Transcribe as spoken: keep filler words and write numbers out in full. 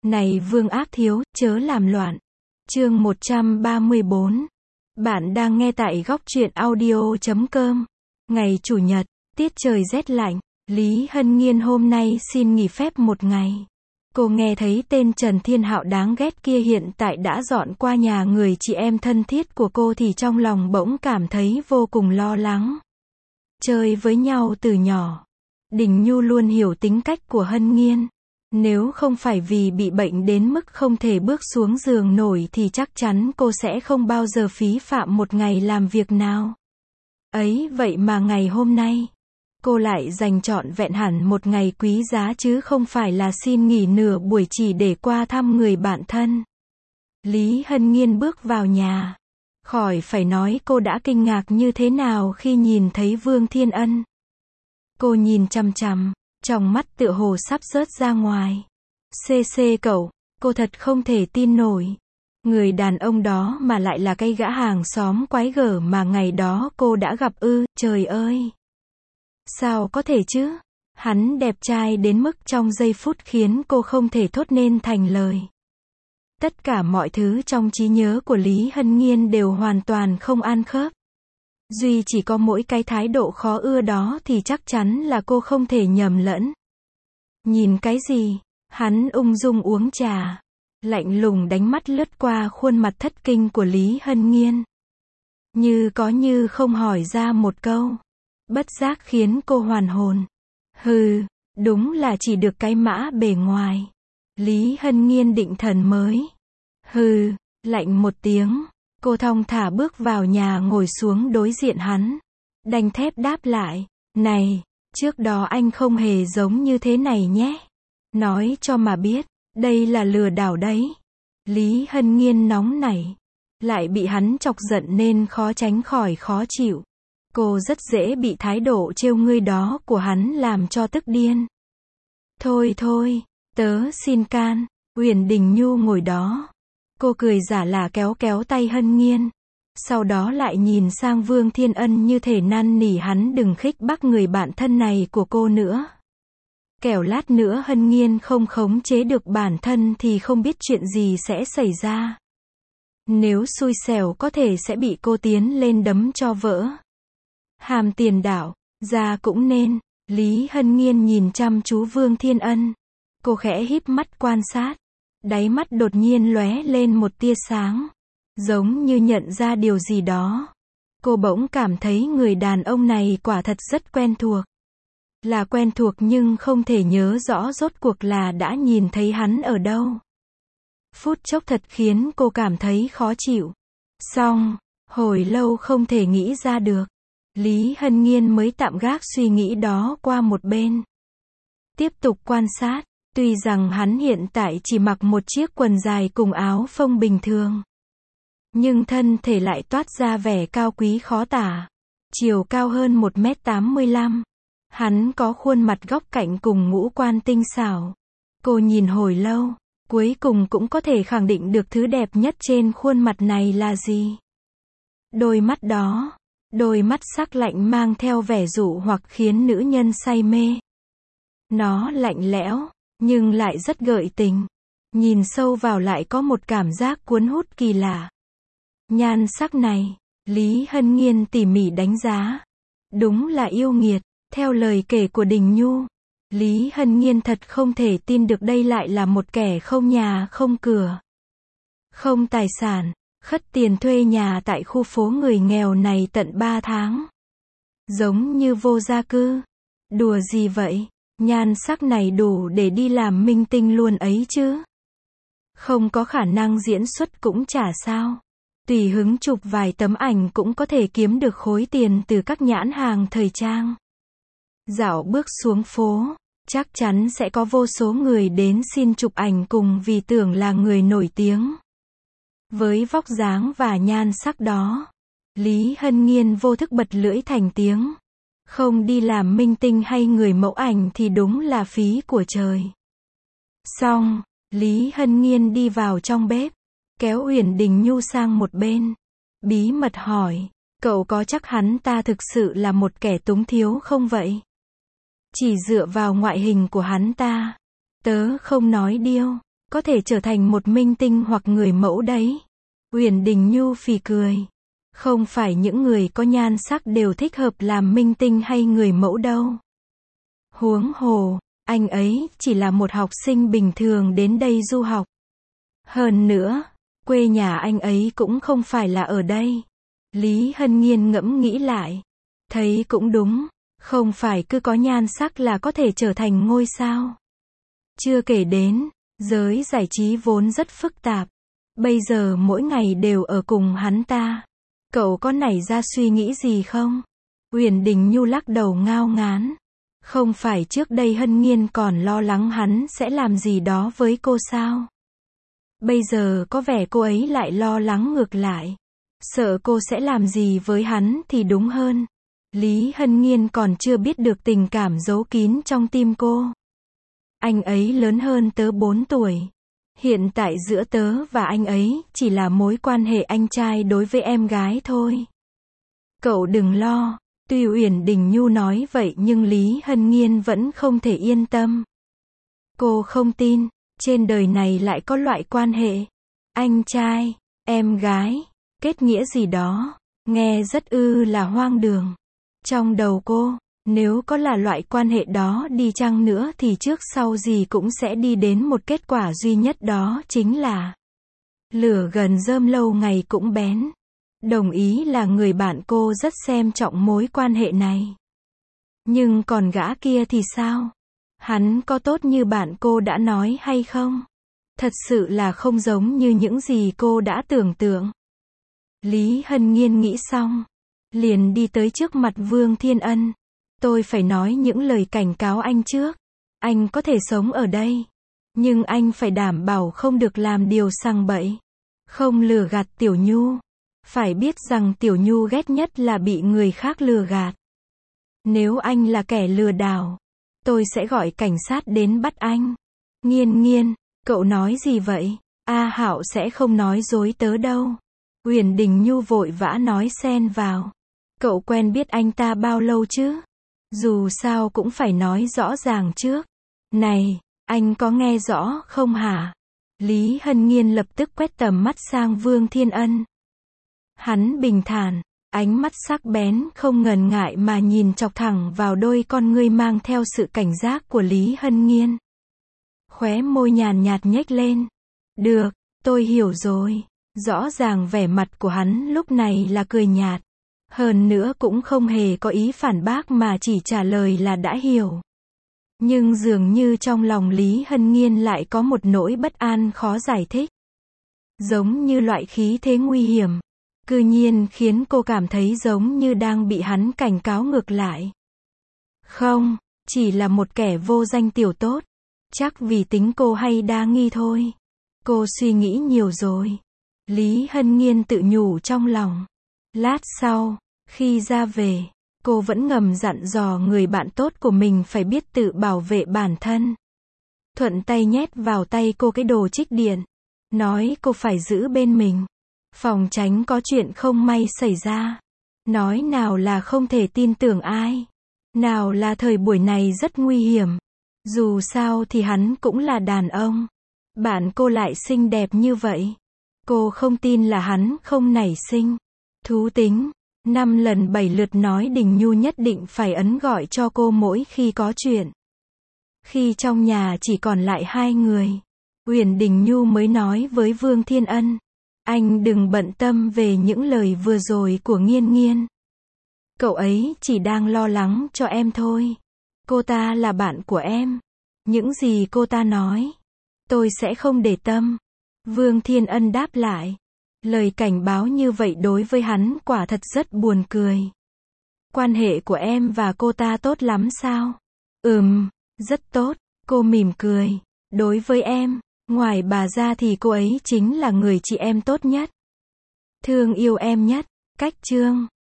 Này Vương Ác Thiếu, chớ làm loạn. Chương một trăm ba mươi bốn. Bạn đang nghe tại góc truyện audio chấm com. Ngày Chủ nhật, tiết trời rét lạnh, Lý Hân Nhiên hôm nay xin nghỉ phép một ngày. Cô nghe thấy tên Trần Thiên Hạo đáng ghét kia hiện tại đã dọn qua nhà người chị em thân thiết của cô thì trong lòng bỗng cảm thấy vô cùng lo lắng. Chơi với nhau từ nhỏ, Đình Nhu luôn hiểu tính cách của Hân Nhiên. Nếu không phải vì bị bệnh đến mức không thể bước xuống giường nổi thì chắc chắn cô sẽ không bao giờ phí phạm một ngày làm việc nào. Ấy vậy mà ngày hôm nay, cô lại dành trọn vẹn hẳn một ngày quý giá chứ không phải là xin nghỉ nửa buổi chỉ để qua thăm người bạn thân. Lý Hân Nhiên bước vào nhà. Khỏi phải nói cô đã kinh ngạc như thế nào khi nhìn thấy Vương Thiên Ân. Cô nhìn chằm chằm, trong mắt tựa hồ sắp rớt ra ngoài. Xê xê cậu, cô thật không thể tin nổi. Người đàn ông đó mà lại là cái gã hàng xóm quái gở mà ngày đó cô đã gặp ư, trời ơi. Sao có thể chứ? Hắn đẹp trai đến mức trong giây phút khiến cô không thể thốt nên thành lời. Tất cả mọi thứ trong trí nhớ của Lý Hân Nhiên đều hoàn toàn không ăn khớp. Duy chỉ có mỗi cái thái độ khó ưa đó thì chắc chắn là cô không thể nhầm lẫn. Nhìn cái gì? Hắn ung dung uống trà, lạnh lùng đánh mắt lướt qua khuôn mặt thất kinh của Lý Hân Nhiên. Như có như không hỏi ra một câu. Bất giác khiến cô hoàn hồn. Hừ, đúng là chỉ được cái mã bề ngoài. Lý Hân Nhiên định thần mới. Hừ, lạnh một tiếng. Cô thong thả bước vào nhà ngồi xuống đối diện hắn. Đanh thép đáp lại. Này, trước đó anh không hề giống như thế này nhé. Nói cho mà biết, đây là lừa đảo đấy. Lý Hân Nhiên nóng nảy. Lại bị hắn chọc giận nên khó tránh khỏi khó chịu. Cô rất dễ bị thái độ trêu ngươi đó của hắn làm cho tức điên. Thôi thôi, tớ xin can. Uyển Đình Nhu ngồi đó. Cô cười giả là kéo kéo tay Hân Nhiên. Sau đó lại nhìn sang Vương Thiên Ân như thể năn nỉ hắn đừng khích bác người bạn thân này của cô nữa. Kẻo lát nữa Hân Nhiên không khống chế được bản thân thì không biết chuyện gì sẽ xảy ra. Nếu xui xẻo có thể sẽ bị cô tiến lên đấm cho vỡ. Hàm tiền đạo, ra cũng nên. Lý Hân Nhiên nhìn chăm chú Vương Thiên Ân. Cô khẽ híp mắt quan sát. Đáy mắt đột nhiên lóe lên một tia sáng. Giống như nhận ra điều gì đó. Cô bỗng cảm thấy người đàn ông này quả thật rất quen thuộc. Là quen thuộc nhưng không thể nhớ rõ rốt cuộc là đã nhìn thấy hắn ở đâu. Phút chốc thật khiến cô cảm thấy khó chịu. Xong, hồi lâu không thể nghĩ ra được. Lý Hân Nhiên mới tạm gác suy nghĩ đó qua một bên. Tiếp tục quan sát. Tuy rằng hắn hiện tại chỉ mặc một chiếc quần dài cùng áo phông bình thường. Nhưng thân thể lại toát ra vẻ cao quý khó tả. Chiều cao hơn một mét tám mươi lăm. Hắn có khuôn mặt góc cạnh cùng ngũ quan tinh xảo. Cô nhìn hồi lâu, cuối cùng cũng có thể khẳng định được thứ đẹp nhất trên khuôn mặt này là gì. Đôi mắt đó. Đôi mắt sắc lạnh mang theo vẻ dụ hoặc khiến nữ nhân say mê. Nó lạnh lẽo, nhưng lại rất gợi tình. Nhìn sâu vào lại có một cảm giác cuốn hút kỳ lạ. Nhan sắc này, Lý Hân Nhiên tỉ mỉ đánh giá. Đúng là yêu nghiệt, theo lời kể của Đình Nhu. Lý Hân Nhiên thật không thể tin được đây lại là một kẻ không nhà không cửa. Không tài sản, khất tiền thuê nhà tại khu phố người nghèo này tận ba tháng. Giống như vô gia cư. Đùa gì vậy? Nhan sắc này đủ để đi làm minh tinh luôn ấy chứ. Không có khả năng diễn xuất cũng chả sao. Tùy hứng chụp vài tấm ảnh cũng có thể kiếm được khối tiền từ các nhãn hàng thời trang. Dạo bước xuống phố, chắc chắn sẽ có vô số người đến xin chụp ảnh cùng vì tưởng là người nổi tiếng. Với vóc dáng và nhan sắc đó, Lý Hân Nhiên vô thức bật lưỡi thành tiếng. Không đi làm minh tinh hay người mẫu ảnh thì đúng là phí của trời. Xong, Lý Hân Nhiên đi vào trong bếp, kéo Uyển Đình Nhu sang một bên. Bí mật hỏi, cậu có chắc hắn ta thực sự là một kẻ túng thiếu không vậy? Chỉ dựa vào ngoại hình của hắn ta, tớ không nói điêu. có thể trở thành một minh tinh hoặc người mẫu đấy. Uyển Đình Nhu phì cười. Không phải những người có nhan sắc đều thích hợp làm minh tinh hay người mẫu đâu. Huống hồ, anh ấy chỉ là một học sinh bình thường đến đây du học. Hơn nữa, quê nhà anh ấy cũng không phải là ở đây. Lý Hân Nhiên ngẫm nghĩ lại. Thấy cũng đúng, không phải cứ có nhan sắc là có thể trở thành ngôi sao. Chưa kể đến, giới giải trí vốn rất phức tạp. Bây giờ mỗi ngày đều ở cùng hắn ta. Cậu có nảy ra suy nghĩ gì không? Uyển Đình Nhu lắc đầu ngao ngán. Không phải trước đây Hân Nhiên còn lo lắng hắn sẽ làm gì đó với cô sao? Bây giờ có vẻ cô ấy lại lo lắng ngược lại. Sợ cô sẽ làm gì với hắn thì đúng hơn. Lý Hân Nhiên còn chưa biết được tình cảm giấu kín trong tim cô. Anh ấy lớn hơn tớ bốn tuổi. Hiện tại giữa tớ và anh ấy chỉ là mối quan hệ anh trai đối với em gái thôi. Cậu đừng lo. Tuy Uyển Đình Nhu nói vậy nhưng Lý Hân Nhiên vẫn không thể yên tâm. Cô không tin, trên đời này lại có loại quan hệ. Anh trai, em gái, kết nghĩa gì đó, nghe rất ư là hoang đường. Trong đầu cô, nếu có là loại quan hệ đó đi chăng nữa thì trước sau gì cũng sẽ đi đến một kết quả duy nhất, đó chính là lửa gần rơm lâu ngày cũng bén. Đồng ý là người bạn cô rất xem trọng mối quan hệ này. Nhưng còn gã kia thì sao? Hắn có tốt như bạn cô đã nói hay không? Thật sự là không giống như những gì cô đã tưởng tượng. Lý Hân Nhiên nghĩ xong, liền đi tới trước mặt Vương Thiên Ân. Tôi phải nói những lời cảnh cáo anh trước. Anh có thể sống ở đây, nhưng anh phải đảm bảo không được làm điều sằng bậy. Không lừa gạt Tiểu Nhu. Phải biết rằng Tiểu Nhu ghét nhất là bị người khác lừa gạt. Nếu anh là kẻ lừa đảo, tôi sẽ gọi cảnh sát đến bắt anh. Nghiên Nghiên, cậu nói gì vậy? A Hạo sẽ không nói dối tớ đâu. Uyển Đình Nhu vội vã nói xen vào. Cậu quen biết anh ta bao lâu chứ? Dù sao cũng phải nói rõ ràng trước. Này, anh có nghe rõ không hả? Lý Hân Nhiên lập tức quét tầm mắt sang Vương Thiên Ân. Hắn bình thản, ánh mắt sắc bén không ngần ngại mà nhìn chọc thẳng vào đôi con ngươi mang theo sự cảnh giác của Lý Hân Nhiên. Khóe môi nhàn nhạt nhếch lên. Được, tôi hiểu rồi. Rõ ràng vẻ mặt của hắn lúc này là cười nhạt. Hơn nữa cũng không hề có ý phản bác mà chỉ trả lời là đã hiểu. Nhưng dường như trong lòng Lý Hân Nhiên lại có một nỗi bất an khó giải thích. Giống như loại khí thế nguy hiểm. Cư nhiên khiến cô cảm thấy giống như đang bị hắn cảnh cáo ngược lại. Không, chỉ là một kẻ vô danh tiểu tốt. Chắc vì tính cô hay đa nghi thôi. Cô suy nghĩ nhiều rồi. Lý Hân Nhiên tự nhủ trong lòng. Lát sau, khi ra về, cô vẫn ngầm dặn dò người bạn tốt của mình phải biết tự bảo vệ bản thân. Thuận tay nhét vào tay cô cái đồ trích điện. Nói cô phải giữ bên mình. Phòng tránh có chuyện không may xảy ra. Nói nào là không thể tin tưởng ai. Nào là thời buổi này rất nguy hiểm. Dù sao thì hắn cũng là đàn ông. Bạn cô lại xinh đẹp như vậy. Cô không tin là hắn không nảy sinh thú tính. Năm lần bảy lượt nói Đình Nhu nhất định phải ấn gọi cho cô mỗi khi có chuyện. Khi trong nhà chỉ còn lại hai người, Uyển Đình Nhu mới nói với Vương Thiên Ân. Anh đừng bận tâm về những lời vừa rồi của Nghiên Nghiên. Cậu ấy chỉ đang lo lắng cho em thôi. Cô ta là bạn của em. Những gì cô ta nói, tôi sẽ không để tâm. Vương Thiên Ân đáp lại. Lời cảnh báo như vậy đối với hắn quả thật rất buồn cười. Quan hệ của em và cô ta tốt lắm sao? Ừm, rất tốt. Cô mỉm cười. Đối với em, ngoài bà ra thì cô ấy chính là người chị em tốt nhất. Thương yêu em nhất. Cách chương